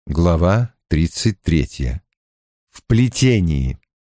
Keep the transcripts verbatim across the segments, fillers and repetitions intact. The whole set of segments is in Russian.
Глава тридцать третья. В плетении.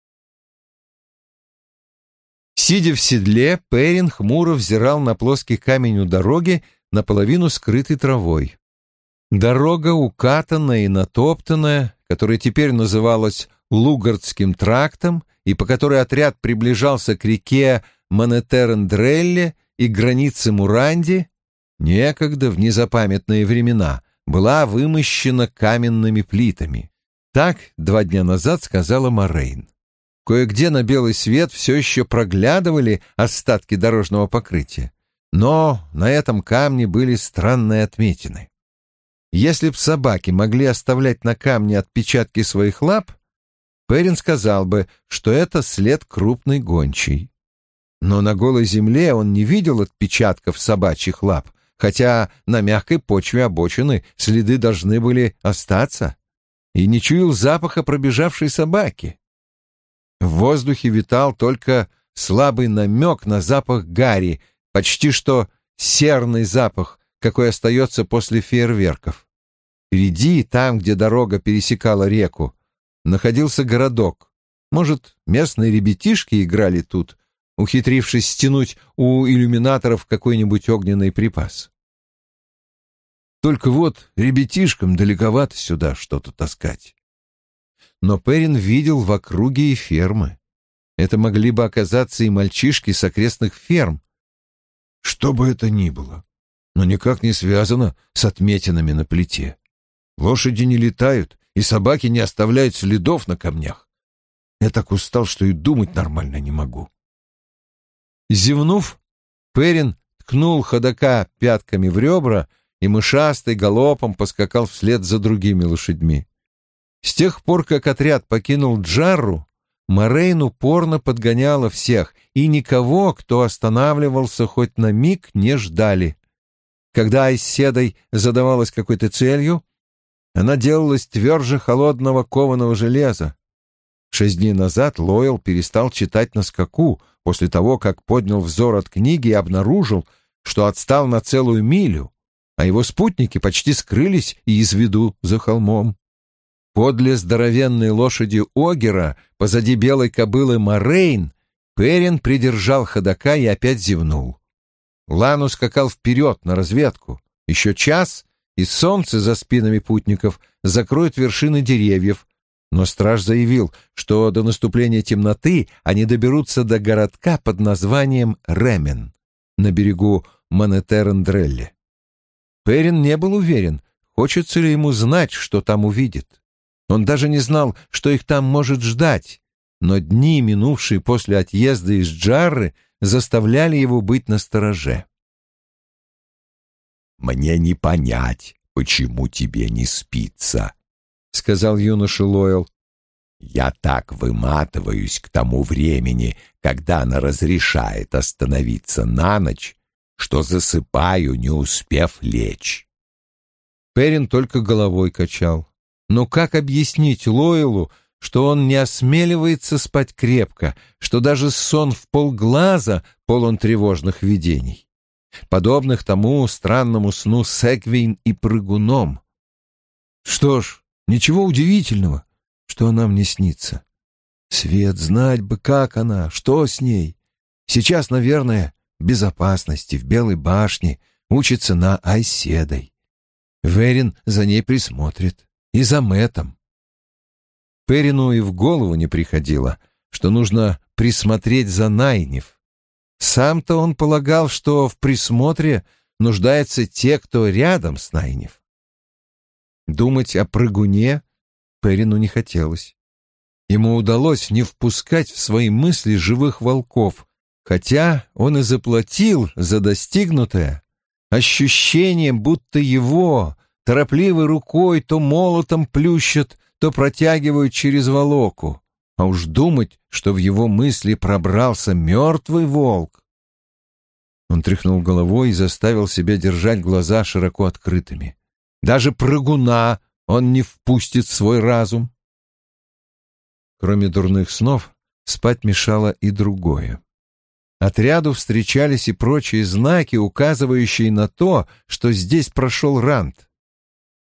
Сидя в седле, Перин хмуро взирал на плоский камень у дороги, наполовину скрытый травой. Дорога укатанная и натоптанная, которая теперь называлась Лугардским трактом, и по которой отряд приближался к реке Манетерендрелле и границе Муранди, некогда в незапамятные времена была вымощена каменными плитами. Так два дня назад сказала Морейн. Кое-где на белый свет все еще проглядывали остатки дорожного покрытия, но на этом камне были странные отметины. Если б собаки могли оставлять на камне отпечатки своих лап, Перин сказал бы, что это след крупной гончей. Но на голой земле он не видел отпечатков собачьих лап, хотя на мягкой почве обочины следы должны были остаться, и не чуял запаха пробежавшей собаки. В воздухе витал только слабый намек на запах гари, почти что серный запах, какой остается после фейерверков. Впереди, там, где дорога пересекала реку, находился городок. Может, местные ребятишки играли тут, ухитрившись стянуть у иллюминаторов какой-нибудь огненный припас. Только вот ребятишкам далековато сюда что-то таскать. Но Перин видел в округе и фермы. Это могли бы оказаться и мальчишки с окрестных ферм. Что бы это ни было, но никак не связано с отметинами на плите. Лошади не летают, и собаки не оставляют следов на камнях. Я так устал, что и думать нормально не могу. Зевнув, Перин ткнул ходока пятками в ребра и мышастой галопом поскакал вслед за другими лошадьми. С тех пор, как отряд покинул Джарру, Морейн упорно подгоняла всех, и никого, кто останавливался хоть на миг, не ждали. Когда Айседой задавалась какой-то целью, она делалась тверже холодного кованого железа. Шесть дней назад Лоэл перестал читать на скаку после того, как поднял взор от книги и обнаружил, что отстал на целую милю, а его спутники почти скрылись и из виду за холмом. Подле здоровенной лошади Огера, позади белой кобылы Морейн, Перин придержал ходока и опять зевнул. Лану скакал вперед на разведку. Еще час, и солнце за спинами путников закроет вершины деревьев, но страж заявил, что до наступления темноты они доберутся до городка под названием Ремен на берегу Манетерендрелле. Перин не был уверен, хочется ли ему знать, что там увидит. Он даже не знал, что их там может ждать, но дни, минувшие после отъезда из Джарры, заставляли его быть настороже. «Мне не понять, почему тебе не спится», — сказал юноша Лоэл. «Я так выматываюсь к тому времени, когда она разрешает остановиться на ночь, что засыпаю, не успев лечь». Перин только головой качал. Но как объяснить Лоэлу, что он не осмеливается спать крепко, что даже сон в полглаза полон тревожных видений, подобных тому странному сну с Эгвейн и прыгуном? Что ж, ничего удивительного, что она мне снится. Свет, знать бы, как она, что с ней. Сейчас, наверное, в безопасности, в Белой башне, учится на Айседой. Верин за ней присмотрит. И за Мэттом. Перину и в голову не приходило, что нужно присмотреть за Найниф. Сам-то он полагал, что в присмотре нуждаются те, кто рядом с Найниф. Думать о прыгуне Перину не хотелось. Ему удалось не впускать в свои мысли живых волков, хотя он и заплатил за достигнутое ощущением, будто его торопливой рукой то молотом плющат, то протягивают через волоку. А уж думать, что в его мысли пробрался мертвый волк. Он тряхнул головой и заставил себя держать глаза широко открытыми. Даже прыгуна он не впустит в свой разум. Кроме дурных снов, спать мешало и другое. Отряду встречались и прочие знаки, указывающие на то, что здесь прошел Ранд.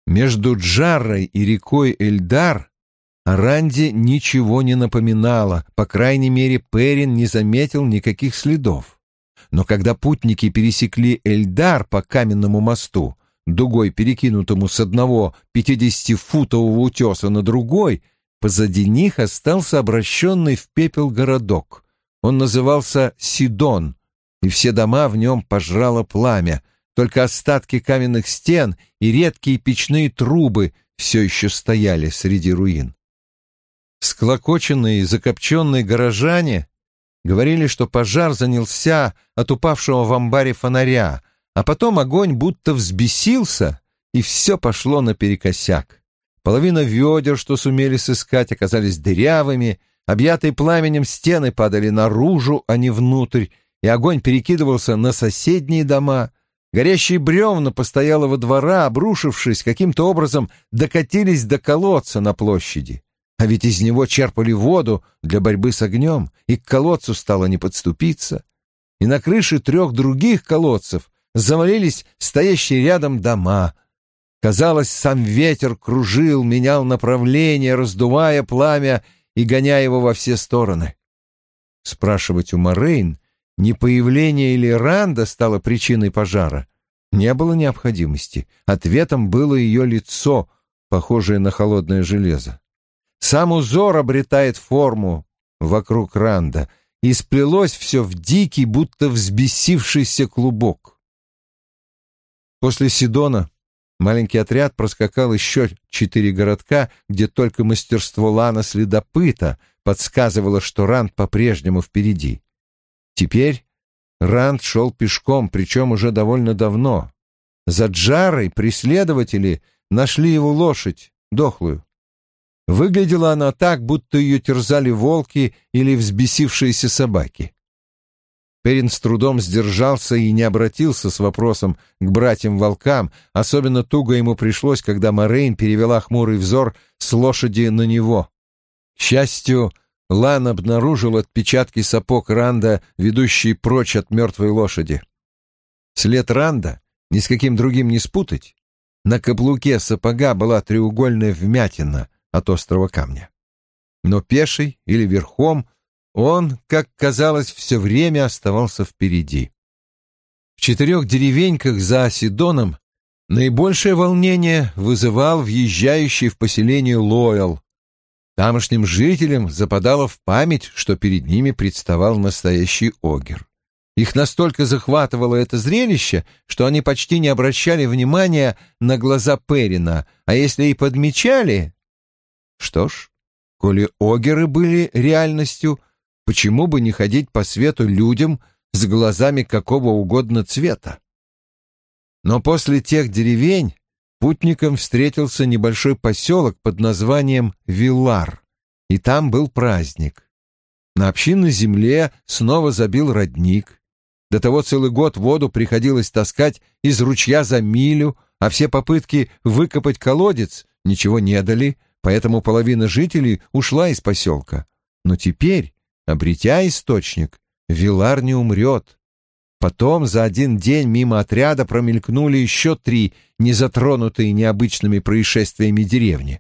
Между Джаррой и рекой Эльдар о Ранде ничего не напоминало, по крайней мере, Перин не заметил никаких следов. Но когда путники пересекли Эльдар по каменному мосту, дугой перекинутому с одного пятидесятифутового утеса на другой, позади них остался обращенный в пепел городок. Он назывался Сидон, и все дома в нем пожрало пламя, только остатки каменных стен и редкие печные трубы все еще стояли среди руин. Склокоченные и закопченные горожане говорили, что пожар занялся от упавшего в амбаре фонаря, а потом огонь будто взбесился, и все пошло наперекосяк. Половина ведер, что сумели сыскать, оказались дырявыми, объятые пламенем стены падали наружу, а не внутрь, и огонь перекидывался на соседние дома. Горящие бревна постоялого двора, обрушившись, каким-то образом докатились до колодца на площади. А ведь из него черпали воду для борьбы с огнем, и к колодцу стало не подступиться. И на крыше трех других колодцев завалились стоящие рядом дома. Казалось, сам ветер кружил, менял направление, раздувая пламя и гоняя его во все стороны. Спрашивать у Морейн, не появление ли Ранда стало причиной пожара, не было необходимости. Ответом было ее лицо, похожее на холодное железо. Сам узор обретает форму вокруг Ранда, и сплелось все в дикий, будто взбесившийся клубок. После Сидона маленький отряд проскакал еще четыре городка, где только мастерство Лана-следопыта подсказывало, что Ранд по-прежнему впереди. Теперь Ранд шел пешком, причем уже довольно давно. За Джарой преследователи нашли его лошадь, дохлую. Выглядела она так, будто ее терзали волки или взбесившиеся собаки. Перин с трудом сдержался и не обратился с вопросом к братьям-волкам, особенно туго ему пришлось, когда Морейн перевела хмурый взор с лошади на него. К счастью, Лан обнаружил отпечатки сапог Ранда, ведущие прочь от мертвой лошади. След Ранда ни с каким другим не спутать. На каблуке сапога была треугольная вмятина от острого камня. Но пеший или верхом он, как казалось, все время оставался впереди. В четырех деревеньках за Сидоном наибольшее волнение вызывал въезжающий в поселение Лоэл. Тамошним жителям западало в память, что перед ними представал настоящий огер. Их настолько захватывало это зрелище, что они почти не обращали внимания на глаза Перина, а если и подмечали... Что ж, коли огеры были реальностью, почему бы не ходить по свету людям с глазами какого угодно цвета? Но после тех деревень путникам встретился небольшой поселок под названием Виллар, и там был праздник. На общинной земле снова забил родник. До того целый год воду приходилось таскать из ручья за милю, а все попытки выкопать колодец ничего не дали, поэтому половина жителей ушла из поселка. Но теперь, обретя источник, Виллар не умрет. Потом за один день мимо отряда промелькнули еще три незатронутые необычными происшествиями деревни.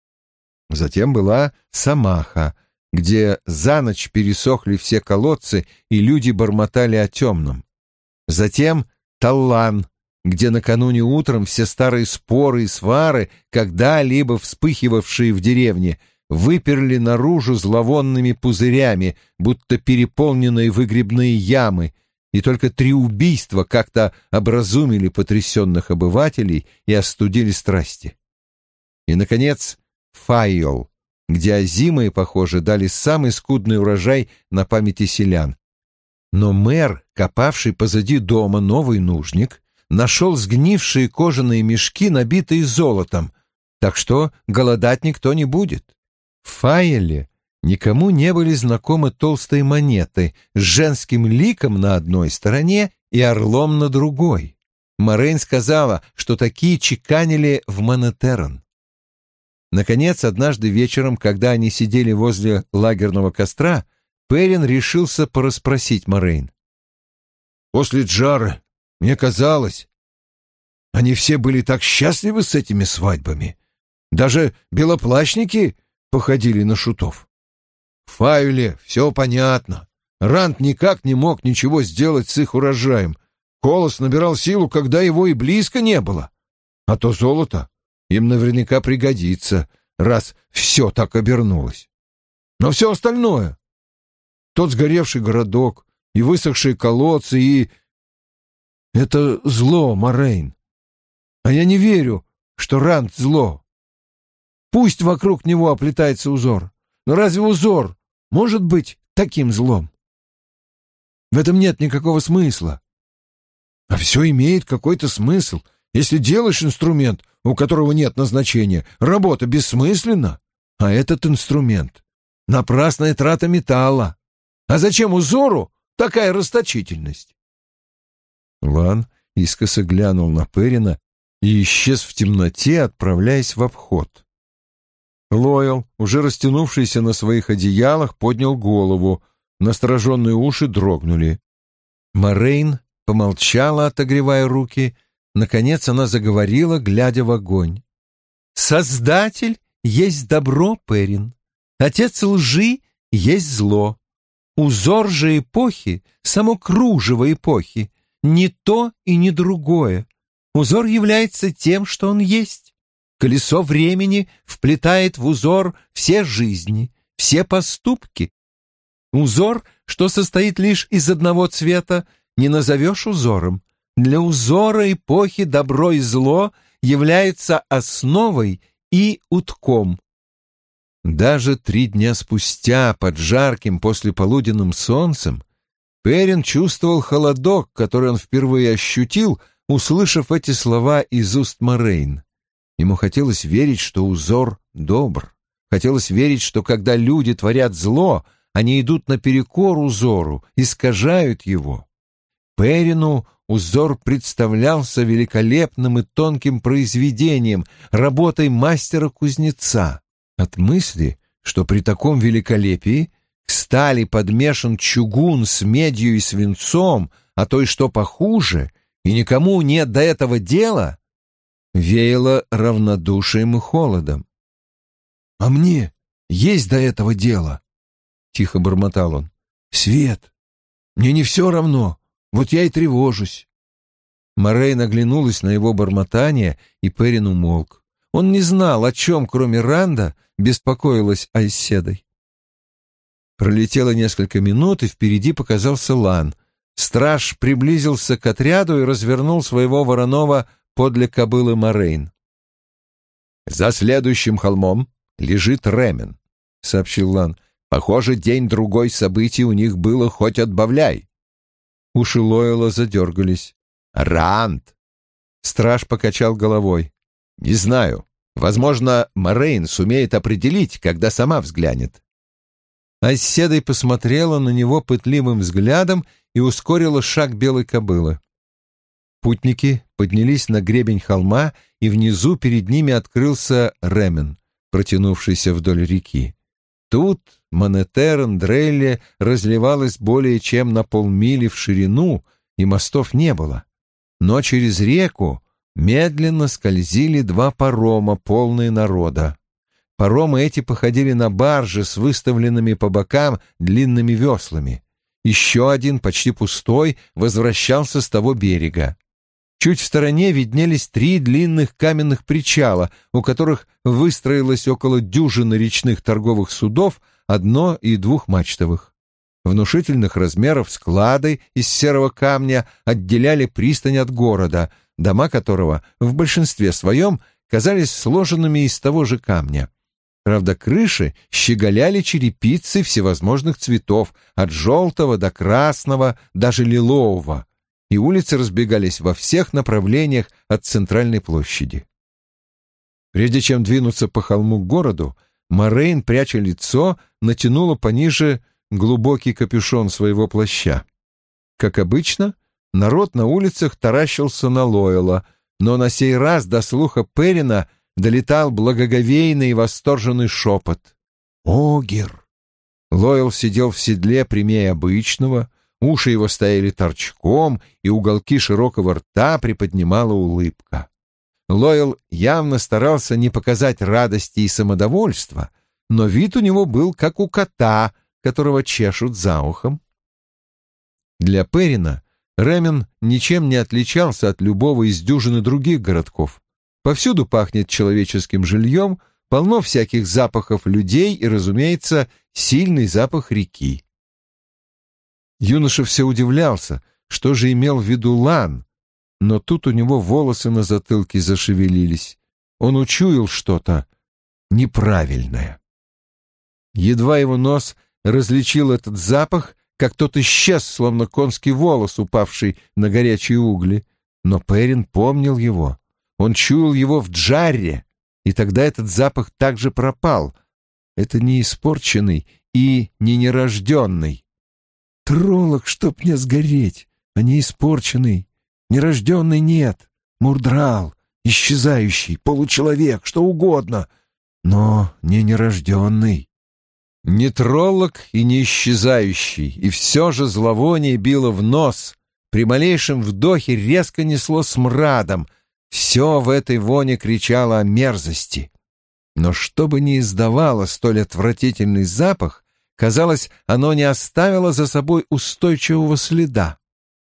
Затем была Самаха, где за ночь пересохли все колодцы, и люди бормотали о темном. Затем Таллан, где накануне утром все старые споры и свары, когда-либо вспыхивавшие в деревне, выперли наружу зловонными пузырями, будто переполненные выгребные ямы, и только три убийства как-то образумили потрясенных обывателей и остудили страсти. И, наконец, Файол, где озимые, похоже, дали самый скудный урожай на памяти селян. Но мэр, копавший позади дома новый нужник, нашел сгнившие кожаные мешки, набитые золотом, так что голодать никто не будет. В Файоле никому не были знакомы толстые монеты с женским ликом на одной стороне и орлом на другой. Морейн сказала, что такие чеканили в Монетерон. Наконец, однажды вечером, когда они сидели возле лагерного костра, Перин решился порасспросить Морейн. «После Джары мне казалось...» Они все были так счастливы с этими свадьбами. Даже белоплащники походили на шутов. В Фаюле все понятно. Ранд никак не мог ничего сделать с их урожаем. Колос набирал силу, когда его и близко не было. А то золото им наверняка пригодится, раз все так обернулось. Но все остальное — тот сгоревший городок, и высохшие колодцы, и... Это зло, Морейн. А я не верю, что Ранд зло. Пусть вокруг него оплетается узор, но разве узор может быть таким злом? В этом нет никакого смысла. А все имеет какой-то смысл. Если делаешь инструмент, у которого нет назначения, работа бессмысленна. А этот инструмент — напрасная трата металла. А зачем узору такая расточительность? Лан искоса глянул на Перина и исчез в темноте, отправляясь в обход. Лоэл, уже растянувшийся на своих одеялах, поднял голову, настороженные уши дрогнули. Морейн помолчала, отогревая руки. Наконец она заговорила, глядя в огонь. «Создатель есть добро, Перин. Отец лжи есть зло. Узор же эпохи, само кружево эпохи, не то и не другое. Узор является тем, что он есть. Колесо времени вплетает в узор все жизни, все поступки. Узор, что состоит лишь из одного цвета, не назовешь узором. Для узора эпохи добро и зло является основой и утком». Даже три дня спустя, под жарким послеполуденным солнцем, Перин чувствовал холодок, который он впервые ощутил, услышав эти слова из уст Морейн. Ему хотелось верить, что узор добр. Хотелось верить, что когда люди творят зло, они идут наперекор узору, искажают его. Перину узор представлялся великолепным и тонким произведением, работой мастера-кузнеца. От мысли, что при таком великолепии к стали подмешан чугун с медью и свинцом, а то и что похуже, и никому нет до этого дела, веяло равнодушием и холодом. «А мне есть до этого дело», — тихо бормотал он. «Свет, мне не все равно, вот я и тревожусь». Морейн оглянулась на его бормотание, и Перин умолк. Он не знал, о чем, кроме Ранда, беспокоилась Айседой. Пролетело несколько минут, и впереди показался Лан. Страж приблизился к отряду и развернул своего вороного подле кобылы Морейн. «За следующим холмом лежит Ремен», — сообщил Лан. «Похоже, день-другой событий у них было хоть отбавляй». Уши Лойла задергались. «Ранд!» Страж покачал головой. «Не знаю. Возможно, Морейн сумеет определить, когда сама взглянет». Айседой посмотрела на него пытливым взглядом и ускорила шаг белой кобылы. Путники поднялись на гребень холма, и внизу перед ними открылся Ремен, протянувшийся вдоль реки. Тут Монетерн-Дрелле разливалась более чем на полмили в ширину, и мостов не было. Но через реку медленно скользили два парома, полные народа. Паромы эти походили на баржи с выставленными по бокам длинными веслами. Еще один, почти пустой, возвращался с того берега. Чуть в стороне виднелись три длинных каменных причала, у которых выстроилось около дюжины речных торговых судов, одно- и двухмачтовых. Внушительных размеров склады из серого камня отделяли пристань от города, дома которого в большинстве своем казались сложенными из того же камня. Правда, крыши щеголяли черепицей всевозможных цветов, от желтого до красного, даже лилового, и улицы разбегались во всех направлениях от центральной площади. Прежде чем двинуться по холму к городу, Морейн, пряча лицо, натянула пониже глубокий капюшон своего плаща. Как обычно, народ на улицах таращился на Лойла, но на сей раз до слуха Перина долетал благоговейный и восторженный шепот. «Огер!» Лойл сидел в седле прямее обычного. уши его стояли торчком, и уголки широкого рта приподнимала улыбка. Лойл явно старался не показать радости и самодовольства, но вид у него был как у кота, которого чешут за ухом. Для Перрина Ремен ничем не отличался от любого из дюжины других городков. Повсюду пахнет человеческим жильем, полно всяких запахов людей и, разумеется, сильный запах реки. Юноша все удивлялся, что же имел в виду Лан, но тут у него волосы на затылке зашевелились. Он учуял что-то неправильное. Едва его нос различил этот запах, как тот исчез, словно конский волос, упавший на горячие угли. Но Перрин помнил его. Он чуял его в джарре, и тогда этот запах также пропал. Это не испорченный и не нерожденный. Троллок, чтоб мне сгореть, а не испорченный. Нерожденный нет. Мурдрал, исчезающий, получеловек, что угодно, но не нерожденный. Не троллок и не исчезающий, и все же зловоние било в нос. При малейшем вдохе резко несло смрадом. Все в этой воне кричало о мерзости. Но что бы ни издавало столь отвратительный запах, казалось, оно не оставило за собой устойчивого следа.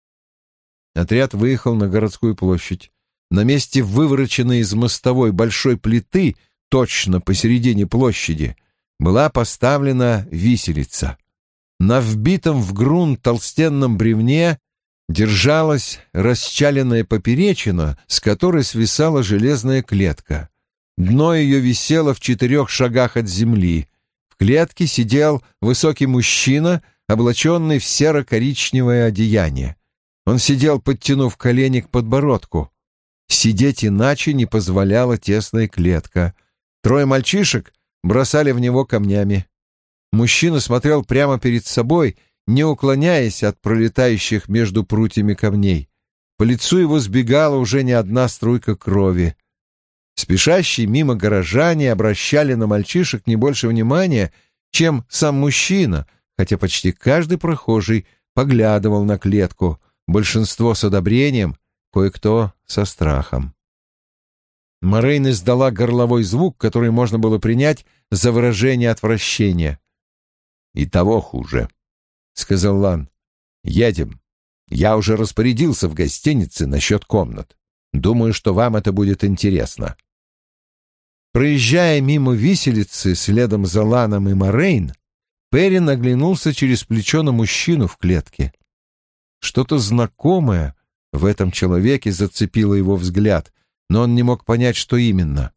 Отряд выехал на городскую площадь. На месте вывороченной из мостовой большой плиты, точно посередине площади, была поставлена виселица. На вбитом в грунт толстенном бревне держалась расчаленная поперечина, с которой свисала железная клетка. Дно ее висело в четырех шагах от земли. В клетке сидел высокий мужчина, облаченный в серо-коричневое одеяние. Он сидел, подтянув колени к подбородку. Сидеть иначе не позволяла тесная клетка. Трое мальчишек бросали в него камнями. Мужчина смотрел прямо перед собой, не уклоняясь от пролетающих между прутьями камней. По лицу его сбегала уже не одна струйка крови. Спешащие мимо горожане обращали на мальчишек не больше внимания, чем сам мужчина, хотя почти каждый прохожий поглядывал на клетку, большинство с одобрением, кое-кто со страхом. Морейн издала горловой звук, который можно было принять за выражение отвращения. «И того хуже», — сказал Лан. «Едем. Я уже распорядился в гостинице насчет комнат. Думаю, что вам это будет интересно». Проезжая мимо виселицы следом за Ланом и Морейн, Перрин оглянулся через плечо на мужчину в клетке. Что-то знакомое в этом человеке зацепило его взгляд, но он не мог понять, что именно.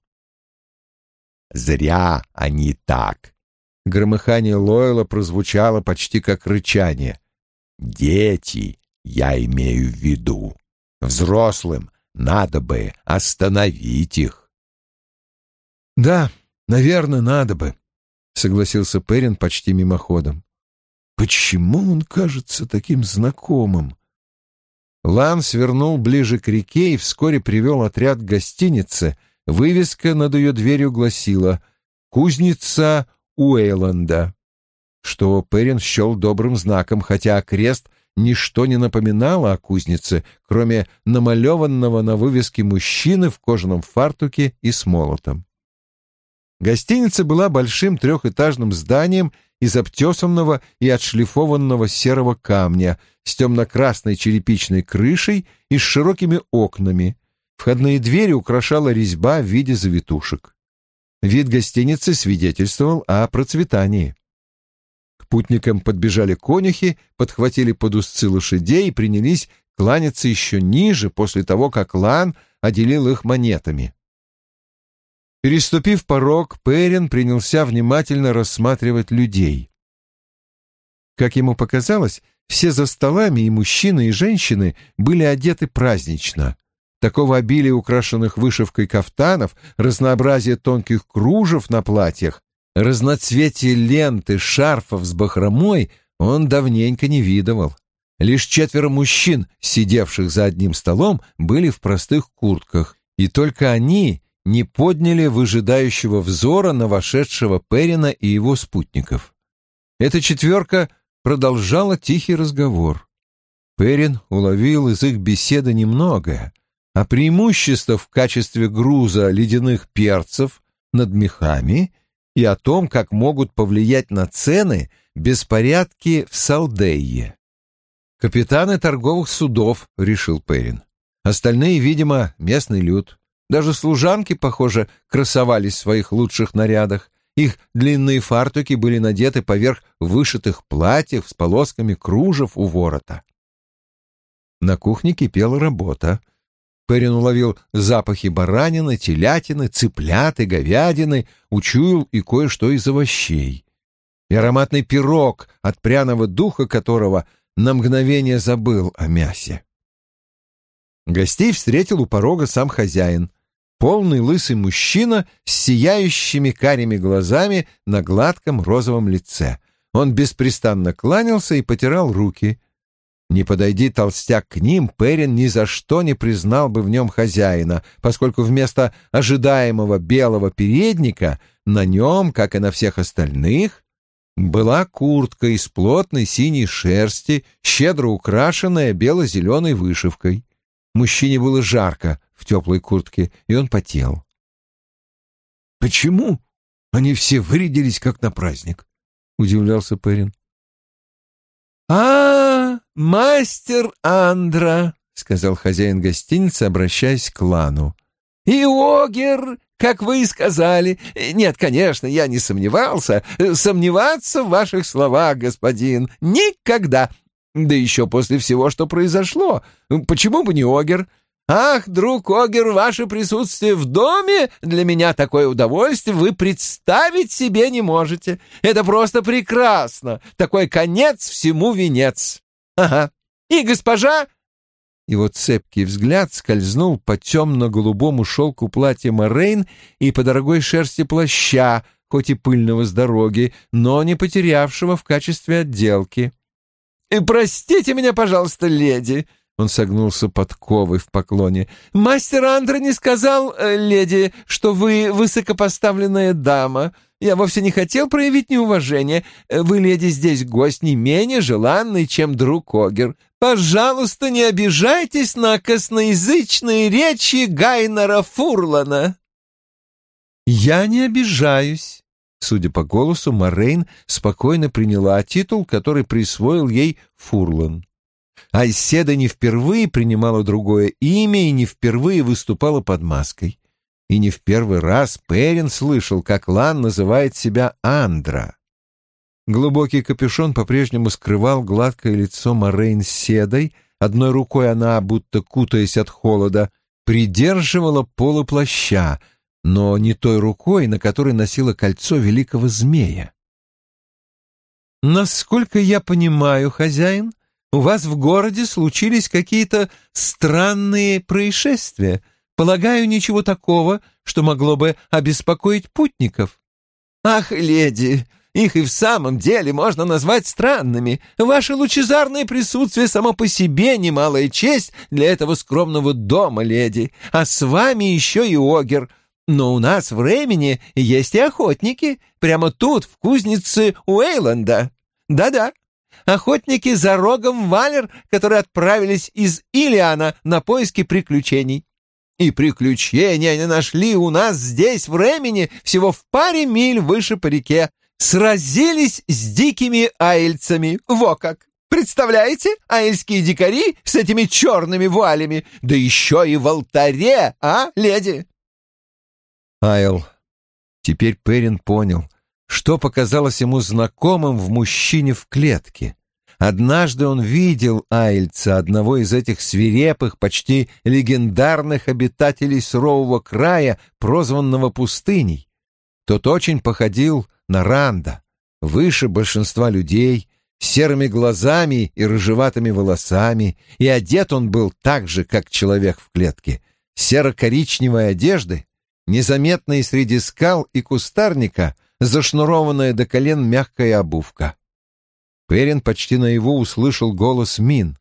«Зря они так!» Громыхание Лойла прозвучало почти как рычание. «Дети, я имею в виду. Взрослым надо бы остановить их». «Да, наверное, надо бы», — согласился Перрин почти мимоходом. «Почему он кажется таким знакомым?» Лан свернул ближе к реке и вскоре привел отряд к гостинице. Вывеска над ее дверью гласила «Кузница Уэйланда», что Перрин счел добрым знаком, хотя окрест ничто не напоминало о кузнице, кроме намалеванного на вывеске мужчины в кожаном фартуке и с молотом. Гостиница была большим трехэтажным зданием из обтесанного и отшлифованного серого камня с темно-красной черепичной крышей и с широкими окнами. Входные двери украшала резьба в виде завитушек. Вид гостиницы свидетельствовал о процветании. К путникам подбежали конюхи, подхватили под узцы лошадей и принялись кланяться еще ниже после того, как Лан отделил их монетами. Переступив порог, Перрин принялся внимательно рассматривать людей. Как ему показалось, все за столами, и мужчины, и женщины, были одеты празднично. Такого обилия украшенных вышивкой кафтанов, разнообразия тонких кружев на платьях, разноцветия ленты, шарфов с бахромой он давненько не видывал. Лишь четверо мужчин, сидевших за одним столом, были в простых куртках, и только они не подняли выжидающего взора на вошедшего Перрина и его спутников. Эта четверка продолжала тихий разговор. Перин уловил из их беседы немногое, а преимущество в качестве груза ледяных перцев над мехами и о том, как могут повлиять на цены беспорядки в Салдейе. Капитаны торговых судов, решил Перин. Остальные, видимо, местный люд. Даже служанки, похоже, красовались в своих лучших нарядах. Их длинные фартуки были надеты поверх вышитых платьев с полосками кружев у ворота. На кухне кипела работа. Перин уловил запахи баранины, телятины, цыплят и говядины, учуял и кое-что из овощей. И ароматный пирог, от пряного духа которого на мгновение забыл о мясе. Гостей встретил у порога сам хозяин, полный лысый мужчина с сияющими карими глазами на гладком розовом лице. Он беспрестанно кланялся и потирал руки. Не подойди толстяк к ним, Перин ни за что не признал бы в нем хозяина, поскольку вместо ожидаемого белого передника на нем, как и на всех остальных, была куртка из плотной синей шерсти, щедро украшенная бело-зеленой вышивкой. Мужчине было жарко в теплой куртке, и он потел. «Почему они все вырядились, как на праздник?» — удивлялся Перин. «А, мастер Андра», — сказал хозяин гостиницы, обращаясь к Лану. «И Огер, как вы и сказали. Нет, конечно, я не сомневался. Сомневаться в ваших словах, господин, никогда. Да еще после всего, что произошло. Почему бы не Огер? Ах, друг Огер, ваше присутствие в доме для меня такое удовольствие вы представить себе не можете. Это просто прекрасно. Такой конец всему венец. Ага. И госпожа...» Его цепкий взгляд скользнул по темно-голубому шелку платья Морейн и по дорогой шерсти плаща, хоть и пыльного с дороги, но не потерявшего в качестве отделки. «Простите меня, пожалуйста, леди», — он согнулся подковой в поклоне. «Мастер Андра не сказал, леди, что вы высокопоставленная дама. Я вовсе не хотел проявить неуважение. Вы, леди, здесь гость не менее желанный, чем друг Огер. Пожалуйста, не обижайтесь на косноязычные речи Гайнера Фурлана». «Я не обижаюсь». Судя по голосу, Морейн спокойно приняла титул, который присвоил ей Фурлан. Айседа не впервые принимала другое имя и не впервые выступала под маской. И не в первый раз Перин слышал, как Лан называет себя Андра. Глубокий капюшон по-прежнему скрывал гладкое лицо Морейн с седой, одной рукой она, будто кутаясь от холода, придерживала полы плаща, но не той рукой, на которой носила кольцо великого змея. «Насколько я понимаю, хозяин, у вас в городе случились какие-то странные происшествия. Полагаю, ничего такого, что могло бы обеспокоить путников». «Ах, леди, их и в самом деле можно назвать странными. Ваше лучезарное присутствие само по себе немалая честь для этого скромного дома, леди. А с вами еще и Огер. Но у нас в Ремени есть и охотники, прямо тут, в кузнице Уэйланда. Да-да, охотники за рогом Валер, которые отправились из Илиана на поиски приключений. И приключения они нашли у нас здесь, в Ремени, всего в паре миль выше по реке. Сразились с дикими айльцами. Во как! Представляете, айльские дикари с этими черными вуалями, да еще и в алтаре, а, леди?» Айл. Теперь Перин понял, что показалось ему знакомым в мужчине в клетке. Однажды он видел айльца, одного из этих свирепых, почти легендарных обитателей сурового края, прозванного пустыней. Тот очень походил на Ранда, выше большинства людей, с серыми глазами и рыжеватыми волосами, и одет он был так же, как человек в клетке, серо-коричневой одежды, незаметная среди скал и кустарника, зашнурованная до колен мягкая обувка. Перин почти наяву услышал голос Мин.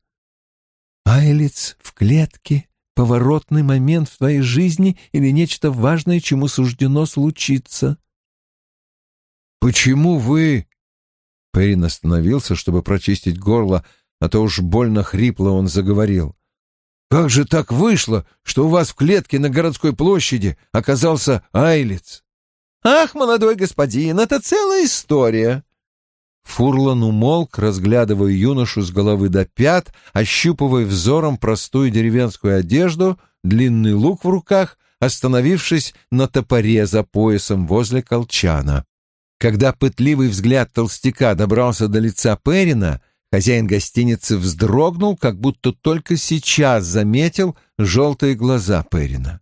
«Айлиц в клетке? Поворотный момент в твоей жизни или нечто важное, чему суждено случиться?» «Почему вы Перин остановился, чтобы прочистить горло, а то уж больно хрипло он заговорил. «Как же так вышло, что у вас в клетке на городской площади оказался Айлец?» «Ах, молодой господин, это целая история!» Фурлан умолк, разглядывая юношу с головы до пят, ощупывая взором простую деревенскую одежду, длинный лук в руках, остановившись на топоре за поясом возле колчана. Когда пытливый взгляд толстяка добрался до лица Перина, хозяин гостиницы вздрогнул, как будто только сейчас заметил желтые глаза Перина.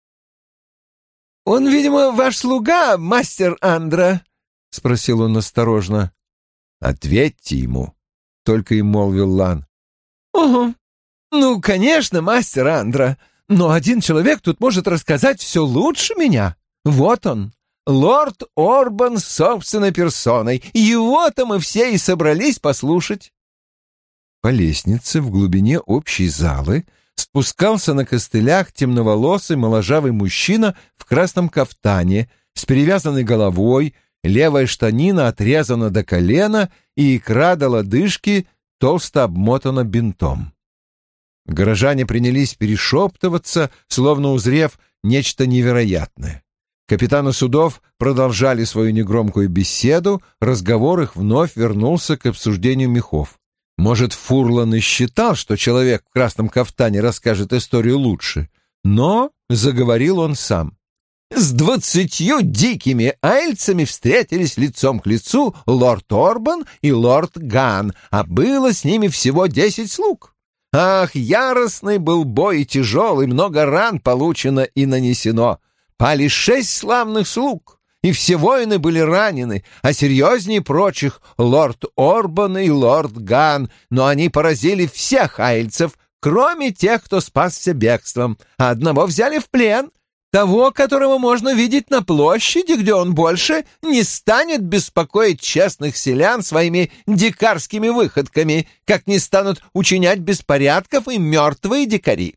«Он, видимо, ваш слуга, мастер Андра?» — спросил он осторожно. «Ответьте ему», — только и молвил Лан. «Угу. Ну, конечно, мастер Андра, но один человек тут может рассказать все лучше меня. Вот он, лорд Орбан с собственной персоной. Его-то мы все и собрались послушать». По лестнице в глубине общей залы спускался на костылях темноволосый моложавый мужчина в красном кафтане с перевязанной головой, левая штанина отрезана до колена и икра до лодыжки толсто обмотана бинтом. Горожане принялись перешептываться, словно узрев нечто невероятное. Капитаны судов продолжали свою негромкую беседу, разговор их вновь вернулся к обсуждению мехов. Может, Фурлан и считал, что человек в красном кафтане расскажет историю лучше, но заговорил он сам. С двадцатью дикими айльцами встретились лицом к лицу лорд Орбан и лорд Ган, а было с ними всего десять слуг. Ах, яростный был бой и тяжелый, много ран получено и нанесено. Пали шесть славных слуг, и все воины были ранены, а серьезнее прочих лорд Орбан и лорд Ган, но они поразили всех айльцев, кроме тех, кто спасся бегством, а одного взяли в плен, того, которого можно видеть на площади, где он больше не станет беспокоить честных селян своими дикарскими выходками, как не станут учинять беспорядков и мертвые дикари.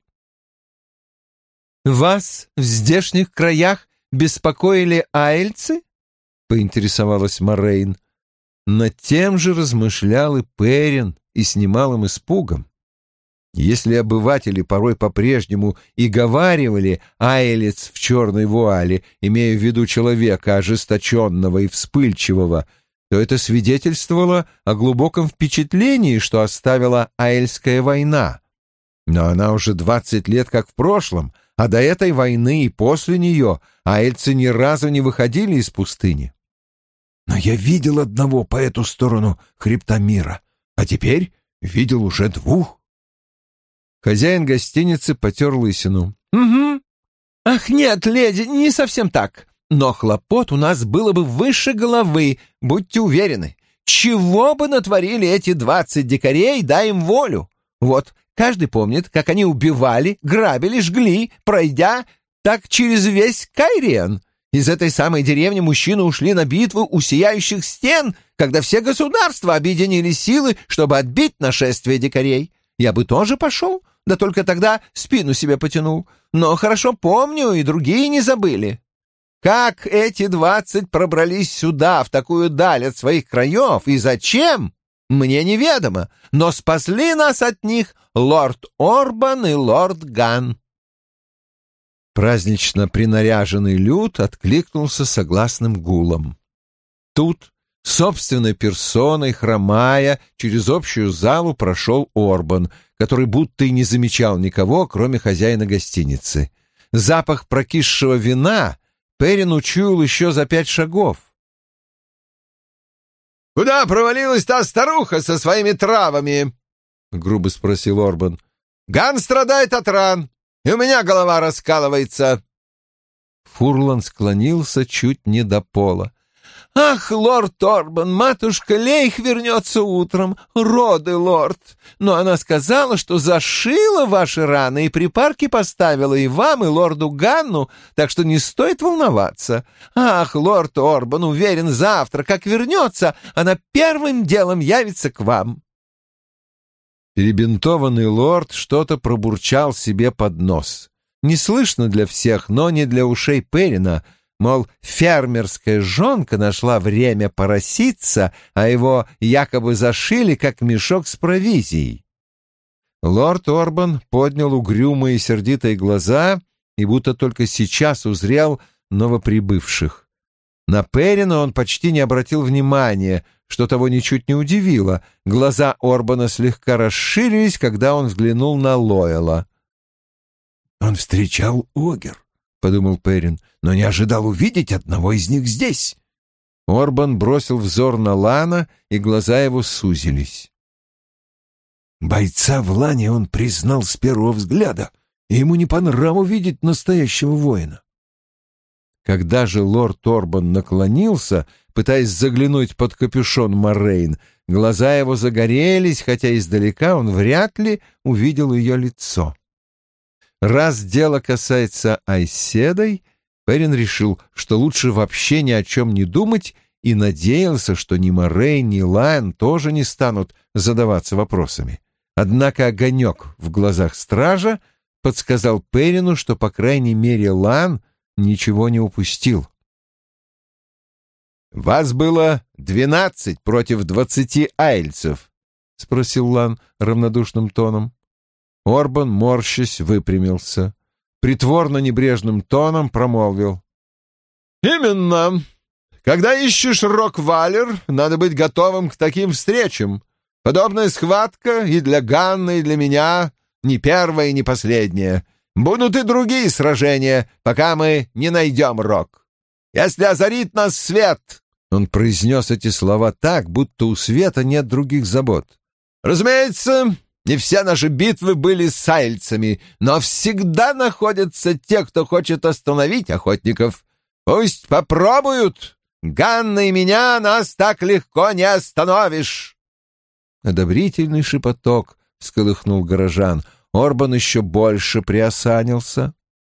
«Вас в здешних краях беспокоили айльцы?» — поинтересовалась Морейн. Над тем же размышлял и Перин, и с немалым испугом. Если обыватели порой по-прежнему и говаривали «айлец в черной вуале», имея в виду человека ожесточенного и вспыльчивого, то это свидетельствовало о глубоком впечатлении, что оставила Айльская война. Но она уже двадцать лет как в прошлом, а до этой войны и после нее айльцы ни разу не выходили из пустыни. «Но я видел одного по эту сторону хребта мира, а теперь видел уже двух». Хозяин гостиницы потер лысину. «Угу. Ах, нет, леди, не совсем так. Но хлопот у нас было бы выше головы, будьте уверены. Чего бы натворили эти двадцать дикарей, дай им волю. Вот, каждый помнит, как они убивали, грабили, жгли, пройдя так через весь Кайриен. Из этой самой деревни мужчины ушли на битву у сияющих стен, когда все государства объединили силы, чтобы отбить нашествие дикарей. Я бы тоже пошел, да только тогда спину себе потянул. Но хорошо помню, и другие не забыли. Как эти двадцать пробрались сюда, в такую даль от своих краев, и зачем, мне неведомо, но спасли нас от них лорд Орбан и лорд Ган». Празднично принаряженный люд откликнулся согласным гулом. Тут, собственной персоной, хромая, через общую залу прошел Орбан, который будто и не замечал никого, кроме хозяина гостиницы. Запах прокисшего вина Перин учуял еще за пять шагов. «Куда провалилась та старуха со своими травами?» — грубо спросил Орбан. «Ган страдает от ран, и у меня голова раскалывается». Фурлан склонился чуть не до пола. «Ах, лорд Орбан, матушка Лейх вернется утром, роды, лорд. Но она сказала, что зашила ваши раны и припарки поставила и вам, и лорду Ганну, так что не стоит волноваться. Ах, лорд Орбан, уверен, завтра, как вернется, она первым делом явится к вам». Перебинтованный лорд что-то пробурчал себе под нос. Не слышно для всех, но не для ушей Перина. мол, фермерская жонка нашла время пороситься, а его якобы зашили, как мешок с провизией. Лорд Орбан поднял угрюмые сердитые глаза и будто только сейчас узрел новоприбывших. На Перрина он почти не обратил внимания, что того ничуть не удивило. Глаза Орбана слегка расширились, когда он взглянул на Лойла. «Он встречал Огер», — подумал Перрин, — «но не ожидал увидеть одного из них здесь». Орбан бросил взор на Лана, и глаза его сузились. Бойца в Лане он признал с первого взгляда, и ему не по нраву видеть настоящего воина. Когда же лорд Орбан наклонился, пытаясь заглянуть под капюшон Морейн, глаза его загорелись, хотя издалека он вряд ли увидел ее лицо. Раз дело касается Айседой, Перрин решил, что лучше вообще ни о чем не думать, и надеялся, что ни Морейн, ни Лайн тоже не станут задаваться вопросами. Однако огонек в глазах стража подсказал Перрину, что, по крайней мере, Лан ничего не упустил. «Вас было двенадцать против двадцати айльцев?» — спросил Лан равнодушным тоном. Орбан, морщась, выпрямился. Притворно небрежным тоном промолвил: «Именно. Когда ищешь Рок-Валер, надо быть готовым к таким встречам. Подобная схватка и для Ганны, и для меня не первая и не последняя. Будут и другие сражения, пока мы не найдем Рок. Если озарит нас свет...» Он произнес эти слова так, будто у света нет других забот. «Разумеется, не все наши битвы были с айльцами, но всегда находятся те, кто хочет остановить охотников. Пусть попробуют. Ганна и меня нас так легко не остановишь». Одобрительный шепоток всколыхнул горожан. Орбан еще больше приосанился.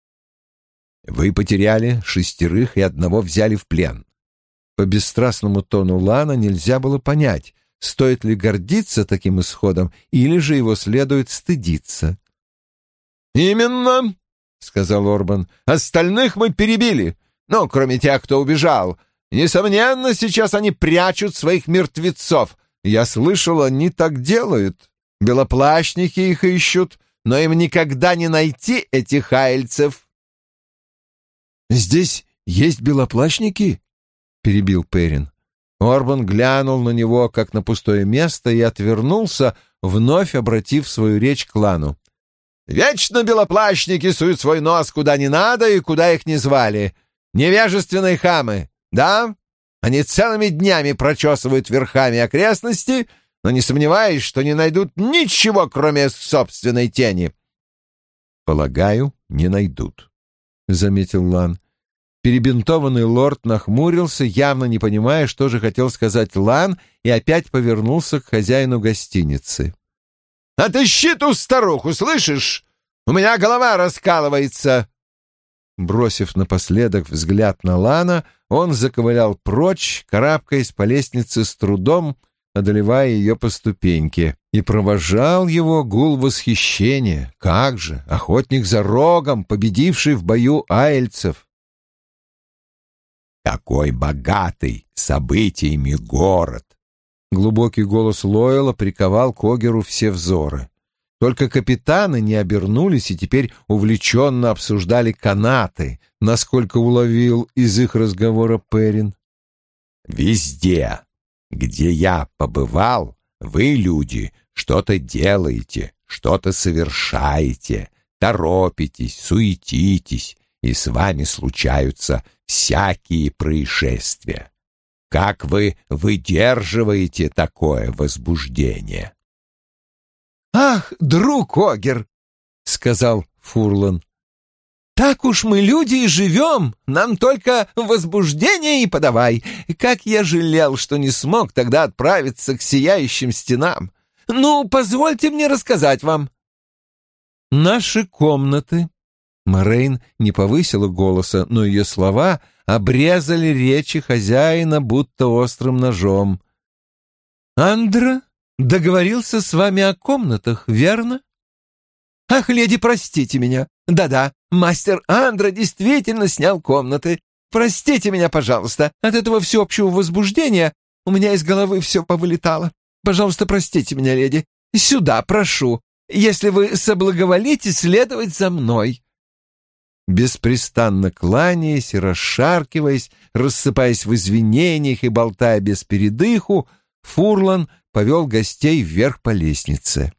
«Вы потеряли шестерых и одного взяли в плен». По бесстрастному тону Лана нельзя было понять, стоит ли гордиться таким исходом или же его следует стыдиться. «Именно», — сказал Орбан, — «остальных мы перебили, ну, кроме тех, кто убежал. Несомненно, сейчас они прячут своих мертвецов. Я слышал, они так делают. Белоплащники их ищут, но им никогда не найти этих айльцев». «Здесь есть белоплащники?» — перебил Перрин. Орбан глянул на него, как на пустое место, и отвернулся, вновь обратив свою речь к Лану. «Вечно белоплащники суют свой нос куда не надо и куда их не звали. Невежественные хамы, да? Они целыми днями прочесывают верхами окрестности, но не сомневаюсь, что не найдут ничего, кроме собственной тени». «Полагаю, не найдут», — заметил Лан. Перебинтованный лорд нахмурился, явно не понимая, что же хотел сказать Лан, и опять повернулся к хозяину гостиницы. «Отыщи ту старуху, слышишь? У меня голова раскалывается!» Бросив напоследок взгляд на Лана, он заковылял прочь, карабкаясь по лестнице с трудом, одолевая ее по ступеньке, и провожал его гул восхищения. Как же, охотник за рогом, победивший в бою айльцев! «Какой богатый событиями город!» Глубокий голос Лойла приковал к Огеру все взоры. Только капитаны не обернулись и теперь увлеченно обсуждали канаты, насколько уловил из их разговора Перрин. «Везде, где я побывал, вы, люди, что-то делаете, что-то совершаете, торопитесь, суетитесь, и с вами случаются всякие происшествия. Как вы выдерживаете такое возбуждение?» «Ах, друг Огер!» — сказал Фурлан. «Так уж мы люди и живем, нам только возбуждение и подавай. Как я жалел, что не смог тогда отправиться к сияющим стенам. Ну, позвольте мне рассказать вам». «Наши комнаты». Морейн не повысила голоса, но ее слова обрезали речи хозяина будто острым ножом. «Андра договорился с вами о комнатах, верно?» «Ах, леди, простите меня. Да-да, мастер Андра действительно снял комнаты. Простите меня, пожалуйста. От этого всеобщего возбуждения у меня из головы все повылетало. Пожалуйста, простите меня, леди. Сюда, прошу, если вы соблаговолите следовать за мной». Беспрестанно кланяясь и расшаркиваясь, рассыпаясь в извинениях и болтая без передыху, Фурлан повел гостей вверх по лестнице.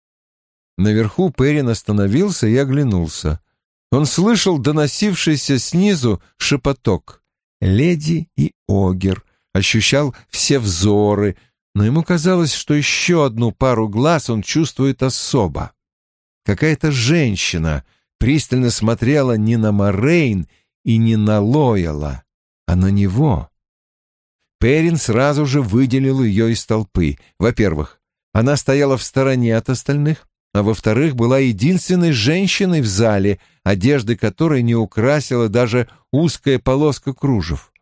Наверху Перин остановился и оглянулся. Он слышал доносившийся снизу шепоток. Леди и Огер, ощущал все взоры, но ему казалось, что еще одну пару глаз он чувствует особо. Какая-то женщина пристально смотрела не на Морейн и не на Лойла, а на него. Перин сразу же выделил ее из толпы. Во-первых, она стояла в стороне от остальных, а во-вторых, была единственной женщиной в зале, одежды которой не украсила даже узкая полоска кружев.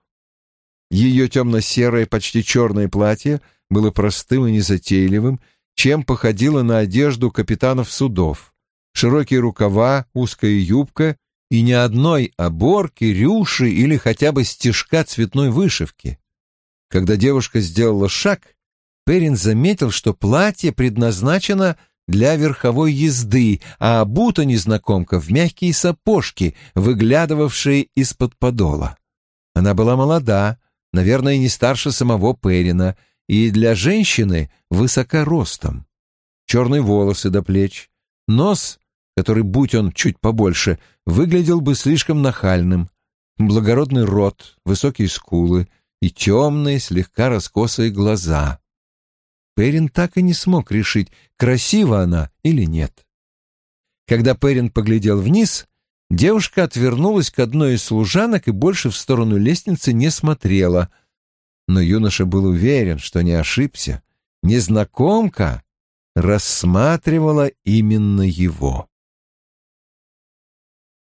Ее темно-серое, почти черное платье было простым и незатейливым, чем походило на одежду капитанов судов. Широкие рукава, узкая юбка и ни одной оборки, рюши или хотя бы стежка цветной вышивки. Когда девушка сделала шаг, Перин заметил, что платье предназначено для верховой езды, а обута незнакомка в мягкие сапожки, выглядывавшие из-под подола. Она была молода, наверное, не старше самого Перина, и для женщины высока ростом. Черные волосы до плеч, нос, который, будь он чуть побольше, выглядел бы слишком нахальным, благородный рот, высокие скулы и темные, слегка раскосые глаза. Перин так и не смог решить, красива она или нет. Когда Перин поглядел вниз, девушка отвернулась к одной из служанок и больше в сторону лестницы не смотрела. Но юноша был уверен, что не ошибся. Незнакомка рассматривала именно его.